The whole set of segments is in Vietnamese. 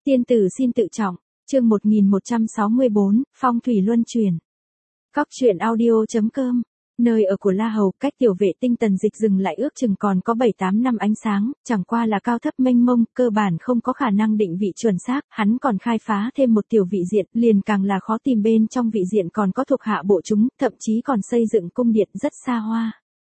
Tiên tử xin tự trọng, chương 1164, phong thủy luân chuyển. Cóc truyện audio.com, nơi ở của La Hầu, cách tiểu vệ tinh Tần Dịch dừng lại ước chừng còn có 7-8 năm ánh sáng, chẳng qua là cao thấp mênh mông, cơ bản không có khả năng định vị chuẩn xác, hắn còn khai phá thêm một tiểu vị diện, liền càng là khó tìm bên trong vị diện còn có thuộc hạ bộ chúng, thậm chí còn xây dựng cung điện rất xa hoa.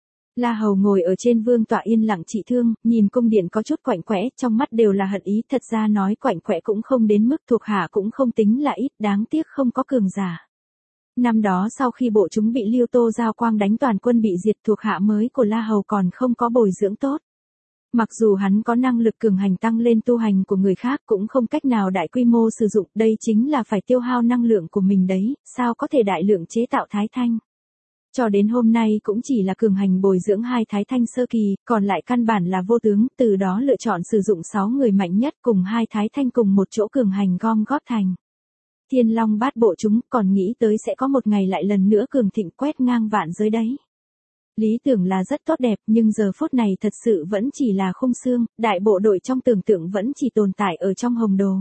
La Hầu ngồi ở trên vương tọa yên lặng trị thương, nhìn cung điện có chút quạnh quẽ, trong mắt đều là hận ý, thật ra nói quạnh quẽ cũng không đến mức, thuộc hạ cũng không tính là ít, đáng tiếc không có cường giả. Năm đó sau khi bộ chúng bị Liêu Tô Giao Quang đánh toàn quân bị diệt, thuộc hạ mới của La Hầu còn không có bồi dưỡng tốt. Mặc dù hắn có năng lực cường hành tăng lên tu hành của người khác cũng không cách nào đại quy mô sử dụng, đây chính là phải tiêu hao năng lượng của mình đấy, sao có thể đại lượng chế tạo thái thanh. Cho đến hôm nay cũng chỉ là cường hành bồi dưỡng 2 thái thanh sơ kỳ, còn lại căn bản là vô tướng, từ đó lựa chọn sử dụng 6 người mạnh nhất cùng 2 thái thanh cùng một chỗ cường hành gom góp thành Thiên Long Bát Bộ chúng, còn nghĩ tới sẽ có một ngày lại lần nữa cường thịnh quét ngang vạn giới đấy. Lý tưởng là rất tốt đẹp, nhưng giờ phút này thật sự vẫn chỉ là khung xương, đại bộ đội trong tưởng tượng vẫn chỉ tồn tại ở trong hồng đồ.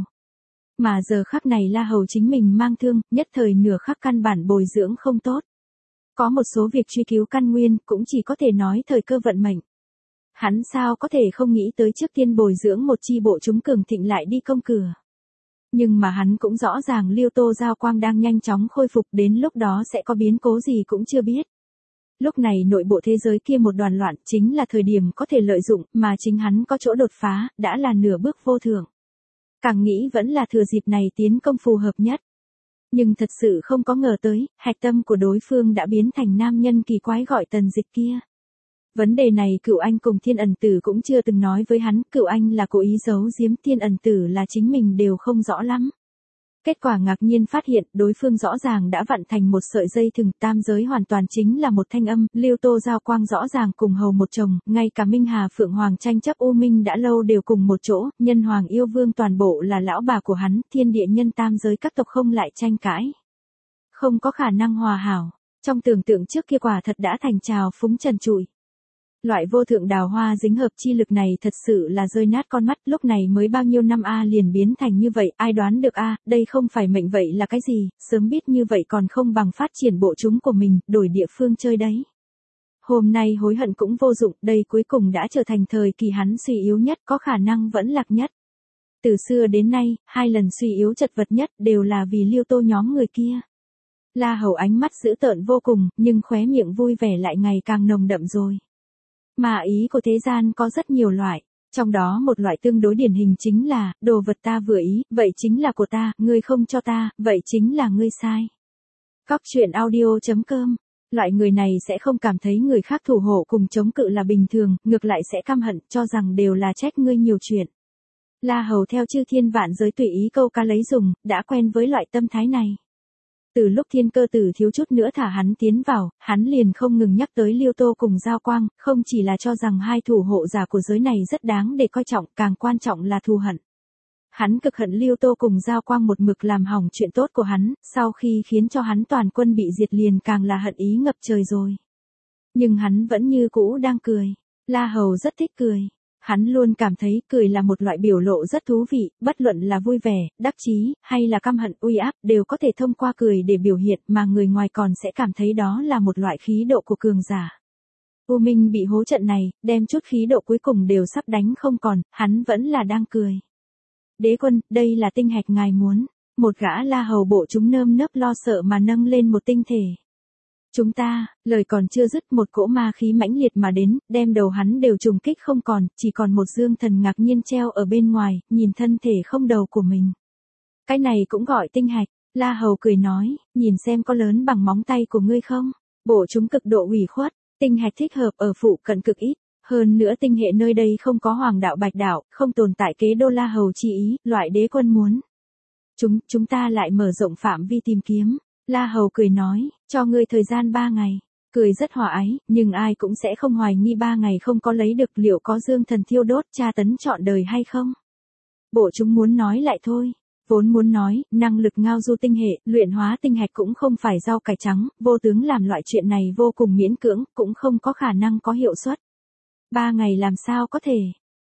Mà giờ khắc này La Hầu chính mình mang thương, nhất thời nửa khắc căn bản bồi dưỡng không tốt. Có một số việc truy cứu căn nguyên, cũng chỉ có thể nói thời cơ vận mệnh. Hắn sao có thể không nghĩ tới trước tiên bồi dưỡng một chi bộ chúng cường thịnh lại đi công cửa. Nhưng mà hắn cũng rõ ràng Liêu Tô Giao Quang đang nhanh chóng khôi phục, đến lúc đó sẽ có biến cố gì cũng chưa biết. Lúc này nội bộ thế giới kia một đoàn loạn, chính là thời điểm có thể lợi dụng, mà chính hắn có chỗ đột phá, đã là nửa bước vô thưởng. Càng nghĩ vẫn là thừa dịp này tiến công phù hợp nhất. Nhưng thật sự không có ngờ tới, hạch tâm của đối phương đã biến thành nam nhân kỳ quái gọi Tần Dịch kia. Vấn đề này Cửu Anh cùng Thiên Ẩn Tử cũng chưa từng nói với hắn, Cửu Anh là cố ý giấu giếm, Thiên Ẩn Tử là chính mình đều không rõ lắm. Kết quả ngạc nhiên phát hiện, đối phương rõ ràng đã vặn thành một sợi dây thừng, tam giới hoàn toàn chính là một thanh âm, Liêu Tô Giao Quang rõ ràng cùng hầu một chồng, ngay cả Minh Hà Phượng Hoàng tranh chấp U Minh đã lâu đều cùng một chỗ, Nhân Hoàng Yêu Vương toàn bộ là lão bà của hắn, thiên địa nhân tam giới các tộc không lại tranh cãi. Không có khả năng hòa hảo, trong tưởng tượng trước kia quả thật đã thành trào phúng trần trụi. Loại vô thượng đào hoa dính hợp chi lực này thật sự là rơi nát con mắt, lúc này mới bao nhiêu năm liền biến thành như vậy, ai đoán được đây không phải mệnh vậy là cái gì, sớm biết như vậy còn không bằng phát triển bộ chúng của mình, đổi địa phương chơi đấy. Hôm nay hối hận cũng vô dụng, đây cuối cùng đã trở thành thời kỳ hắn suy yếu nhất, có khả năng vẫn lạc nhất. Từ xưa đến nay, 2 lần suy yếu chật vật nhất đều là vì Liêu Tô nhóm người kia. La Hầu ánh mắt dữ tợn vô cùng, nhưng khóe miệng vui vẻ lại ngày càng nồng đậm rồi. Mà ý của thế gian có rất nhiều loại, trong đó một loại tương đối điển hình chính là, đồ vật ta vừa ý, vậy chính là của ta, ngươi không cho ta, vậy chính là ngươi sai. Cóc truyện audio.com, loại người này sẽ không cảm thấy người khác thủ hộ cùng chống cự là bình thường, ngược lại sẽ căm hận, cho rằng đều là trách ngươi nhiều chuyện. La Hầu theo chư thiên vạn giới tùy ý câu ca lấy dùng, đã quen với loại tâm thái này. Từ lúc Thiên Cơ Tử thiếu chút nữa thả hắn tiến vào, hắn liền không ngừng nhắc tới Liêu Tô cùng Giao Quang, không chỉ là cho rằng 2 thủ hộ giả của giới này rất đáng để coi trọng, càng quan trọng là thù hận. Hắn cực hận Liêu Tô cùng Giao Quang một mực làm hỏng chuyện tốt của hắn, sau khi khiến cho hắn toàn quân bị diệt liền càng là hận ý ngập trời rồi. Nhưng hắn vẫn như cũ đang cười. La Hầu rất thích cười. Hắn luôn cảm thấy cười là một loại biểu lộ rất thú vị, bất luận là vui vẻ, đắc chí, hay là căm hận, uy áp, đều có thể thông qua cười để biểu hiện, mà người ngoài còn sẽ cảm thấy đó là một loại khí độ của cường giả. U Minh bị hố trận này, đem chút khí độ cuối cùng đều sắp đánh không còn, hắn vẫn là đang cười. Đế quân, đây là tinh hạch ngài muốn. Một gã La Hầu bộ chúng nơm nớp lo sợ mà nâng lên một tinh thể. Chúng ta, lời còn chưa dứt một cỗ ma khí mãnh liệt mà đến, đem đầu hắn đều trùng kích không còn, chỉ còn một dương thần ngạc nhiên treo ở bên ngoài, nhìn thân thể không đầu của mình. Cái này cũng gọi tinh hạch, La Hầu cười nói, nhìn xem có lớn bằng móng tay của ngươi không? Bộ chúng cực độ ủy khuất, tinh hạch thích hợp ở phụ cận cực ít, hơn nữa tinh hệ nơi đây không có hoàng đạo bạch đạo, không tồn tại kế đô La Hầu chi ý, loại đế quân muốn. Chúng ta lại mở rộng phạm vi tìm kiếm. La Hầu cười nói, cho ngươi thời gian 3 ngày. Cười rất hòa ái, nhưng ai cũng sẽ không hoài nghi 3 ngày không có lấy được liệu có dương thần thiêu đốt tra tấn trọn đời hay không. Bộ chúng muốn nói lại thôi. Vốn muốn nói, năng lực ngao du tinh hệ, luyện hóa tinh hạch cũng không phải rau cải trắng, vô tướng làm loại chuyện này vô cùng miễn cưỡng, cũng không có khả năng có hiệu suất. 3 ngày làm sao có thể.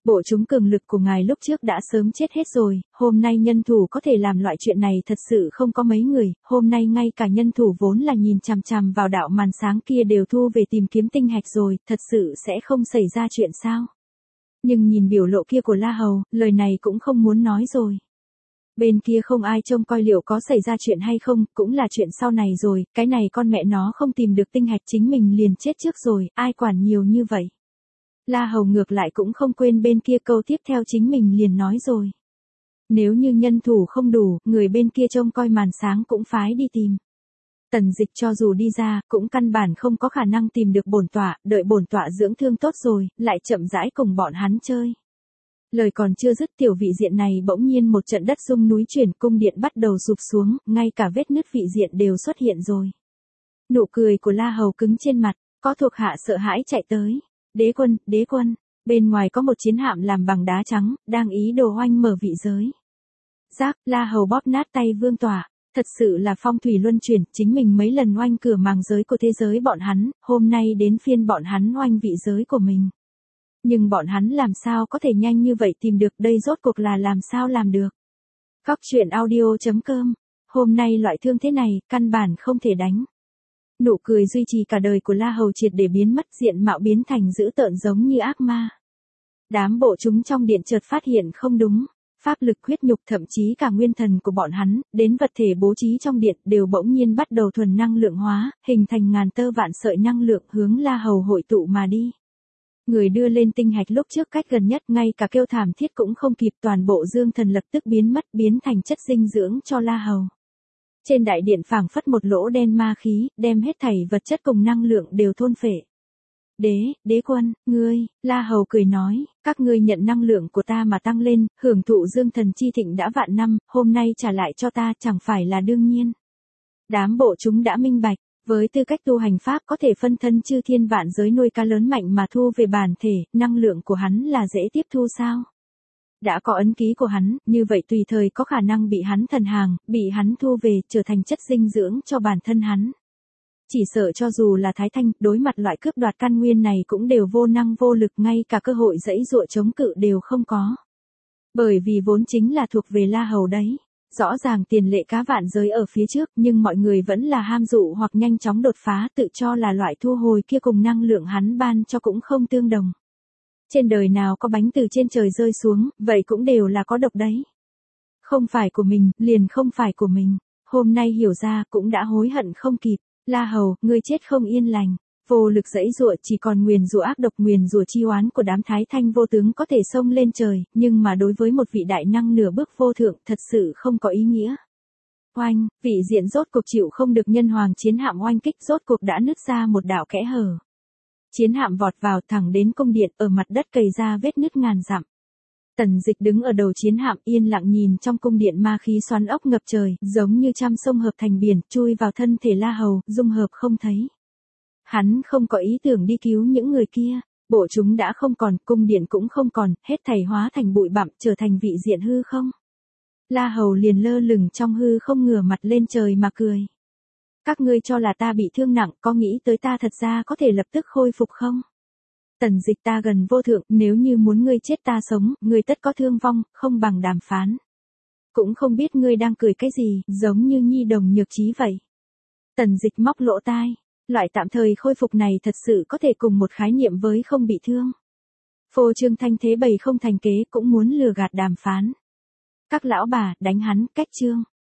Bộ chúng cường lực của ngài lúc trước đã sớm chết hết rồi, hôm nay nhân thủ có thể làm loại chuyện này thật sự không có mấy người, hôm nay ngay cả nhân thủ vốn là nhìn chằm chằm vào đạo màn sáng kia đều thu về tìm kiếm tinh hạch rồi, thật sự sẽ không xảy ra chuyện sao? Nhưng nhìn biểu lộ kia của La Hầu, lời này cũng không muốn nói rồi. Bên kia không ai trông coi liệu có xảy ra chuyện hay không, cũng là chuyện sau này rồi, cái này con mẹ nó không tìm được tinh hạch chính mình liền chết trước rồi, ai quản nhiều như vậy. La Hầu ngược lại cũng không quên bên kia câu tiếp theo chính mình liền nói rồi. Nếu như nhân thủ không đủ, người bên kia trông coi màn sáng cũng phái đi tìm. Tần Dịch cho dù đi ra, cũng căn bản không có khả năng tìm được bổn tọa, đợi bổn tọa dưỡng thương tốt rồi, lại chậm rãi cùng bọn hắn chơi. Lời còn chưa dứt tiểu vị diện này bỗng nhiên một trận đất rung núi chuyển, cung điện bắt đầu sụp xuống, ngay cả vết nứt vị diện đều xuất hiện rồi. Nụ cười của La Hầu cứng trên mặt, có thuộc hạ sợ hãi chạy tới. Đế quân, bên ngoài có một chiến hạm làm bằng đá trắng, đang ý đồ oanh mở vị giới. Giáp, La Hầu bóp nát tay vương tỏa, thật sự là phong thủy luân chuyển, chính mình mấy lần oanh cửa màng giới của thế giới bọn hắn, hôm nay đến phiên bọn hắn oanh vị giới của mình. Nhưng bọn hắn làm sao có thể nhanh như vậy tìm được đây rốt cuộc là làm sao làm được. Góc truyện audio.com, hôm nay loại thương thế này, căn bản không thể đánh. Nụ cười duy trì cả đời của La Hầu triệt để biến mất, diện mạo biến thành dữ tợn giống như ác ma. Đám bộ chúng trong điện chợt phát hiện không đúng, pháp lực huyết nhục thậm chí cả nguyên thần của bọn hắn, đến vật thể bố trí trong điện đều bỗng nhiên bắt đầu thuần năng lượng hóa, hình thành ngàn tơ vạn sợi năng lượng hướng La Hầu hội tụ mà đi. Người đưa lên tinh hạch lúc trước cách gần nhất, ngay cả kêu thảm thiết cũng không kịp, toàn bộ dương thần lập tức biến mất, biến thành chất dinh dưỡng cho La Hầu. Trên đại điện phảng phất một lỗ đen ma khí, đem hết thảy vật chất cùng năng lượng đều thôn phệ. Đế quân, ngươi, La Hầu cười nói, các ngươi nhận năng lượng của ta mà tăng lên, hưởng thụ dương thần chi thịnh đã vạn năm, hôm nay trả lại cho ta chẳng phải là đương nhiên. Đám bộ chúng đã minh bạch, với tư cách tu hành pháp có thể phân thân chư thiên vạn giới nuôi cá lớn mạnh mà thu về bản thể, năng lượng của hắn là dễ tiếp thu sao? Đã có ấn ký của hắn, như vậy tùy thời có khả năng bị hắn thần hàng, bị hắn thu về, trở thành chất dinh dưỡng cho bản thân hắn. Chỉ sợ cho dù là Thái Thanh, đối mặt loại cướp đoạt căn nguyên này cũng đều vô năng vô lực, ngay cả cơ hội dãy dụa chống cự đều không có. Bởi vì vốn chính là thuộc về La Hầu đấy. Rõ ràng tiền lệ cá vạn giới ở phía trước, nhưng mọi người vẫn là ham dụ hoặc nhanh chóng đột phá, tự cho là loại thu hồi kia cùng năng lượng hắn ban cho cũng không tương đồng. Trên đời nào có bánh từ trên trời rơi xuống, vậy cũng đều là có độc đấy. Không phải của mình, liền không phải của mình. Hôm nay hiểu ra, cũng đã hối hận không kịp. La Hầu, ngươi chết không yên lành. Vô lực dãy dụa, chỉ còn nguyền rủa ác độc, nguyền rủa chi oán của đám Thái Thanh vô tướng có thể xông lên trời, nhưng mà đối với một vị đại năng nửa bước vô thượng thật sự không có ý nghĩa. Oanh, vị diện rốt cuộc chịu không được, nhân hoàng chiến hạm oanh kích rốt cuộc đã nứt ra một đạo kẽ hở. Chiến hạm vọt vào thẳng đến cung điện, ở mặt đất cày ra vết nứt ngàn dặm. Tần Dịch đứng ở đầu chiến hạm yên lặng nhìn trong cung điện, ma khí xoắn ốc ngập trời, giống như trăm sông hợp thành biển, chui vào thân thể La Hầu, dung hợp không thấy. Hắn không có ý tưởng đi cứu những người kia, bộ chúng đã không còn, cung điện cũng không còn, hết thảy hóa thành bụi bặm, trở thành vị diện hư không. La Hầu liền lơ lửng trong hư không, ngửa mặt lên trời mà cười. Các ngươi cho là ta bị thương nặng, có nghĩ tới ta thật ra có thể lập tức khôi phục không? Tần Dịch, ta gần vô thượng, nếu như muốn ngươi chết ta sống, ngươi tất có thương vong, không bằng đàm phán. Cũng không biết ngươi đang cười cái gì, giống như nhi đồng nhược trí vậy. Tần Dịch móc lỗ tai. Loại tạm thời khôi phục này thật sự có thể cùng một khái niệm với không bị thương. Phô trương thanh thế bày không thành kế, cũng muốn lừa gạt đàm phán. Các lão bà, đánh hắn, cách trương.